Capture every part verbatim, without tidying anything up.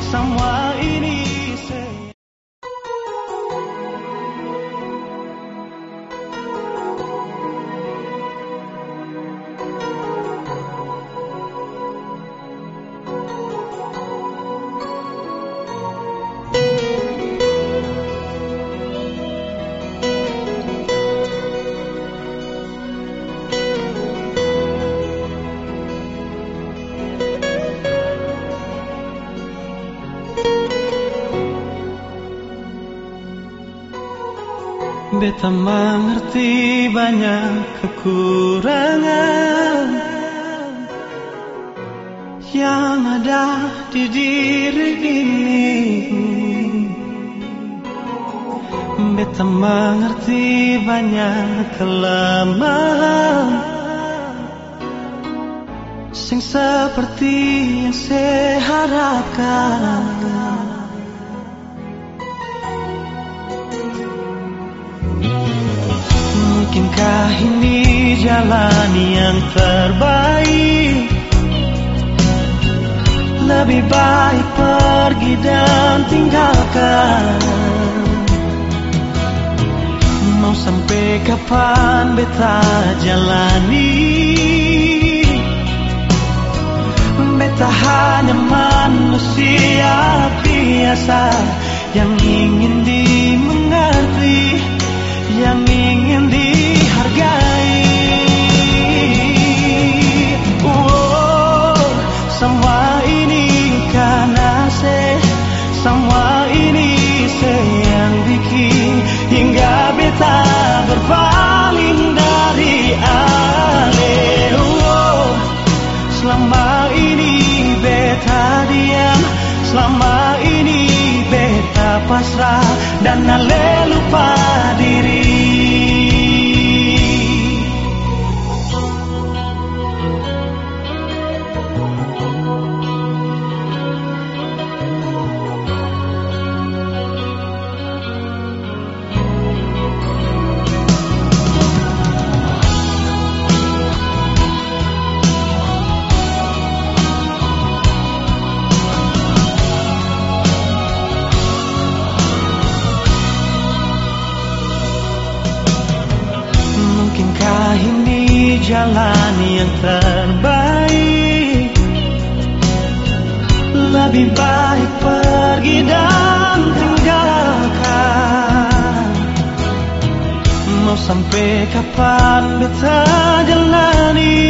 semua ini. Beta mengerti banyak kekurangan yang ada di diri ini. Beta mengerti banyak kelemahan sing seperti yang saya harapkan. Mungkinkah ini jalan yang terbaik? Lebih baik pergi dan tinggalkan. Mau sampai kapan beta jalani? Beta hanya manusia biasa yang ingin dimengerti, yang ingin dihargai. Oh, semua ini karena saya, semua ini saya yang bikin hingga beta berpaling dari ale. Oh, selama ini beta diam, selama ini beta pasrah dan ale lupa diri. Mungkinkah ini jalan yang terbaik? Lebih baik pergi dan tinggalkan. Mau sampai kapan beta jalani?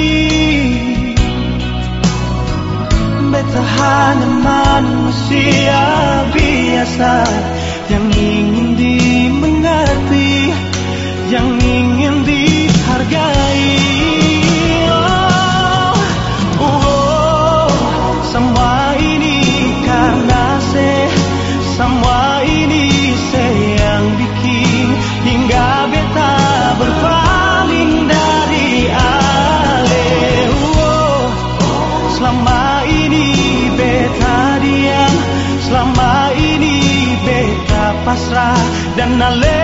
Beta hanya manusia biasa yang ingin dimengerti, yang ingin dihargai. Oh, oh, semua ini karena saya, semua ini saya yang bikin hingga beta berpaling dari ale. Oh, selama ini beta diam, selama ini beta pasrah dan ale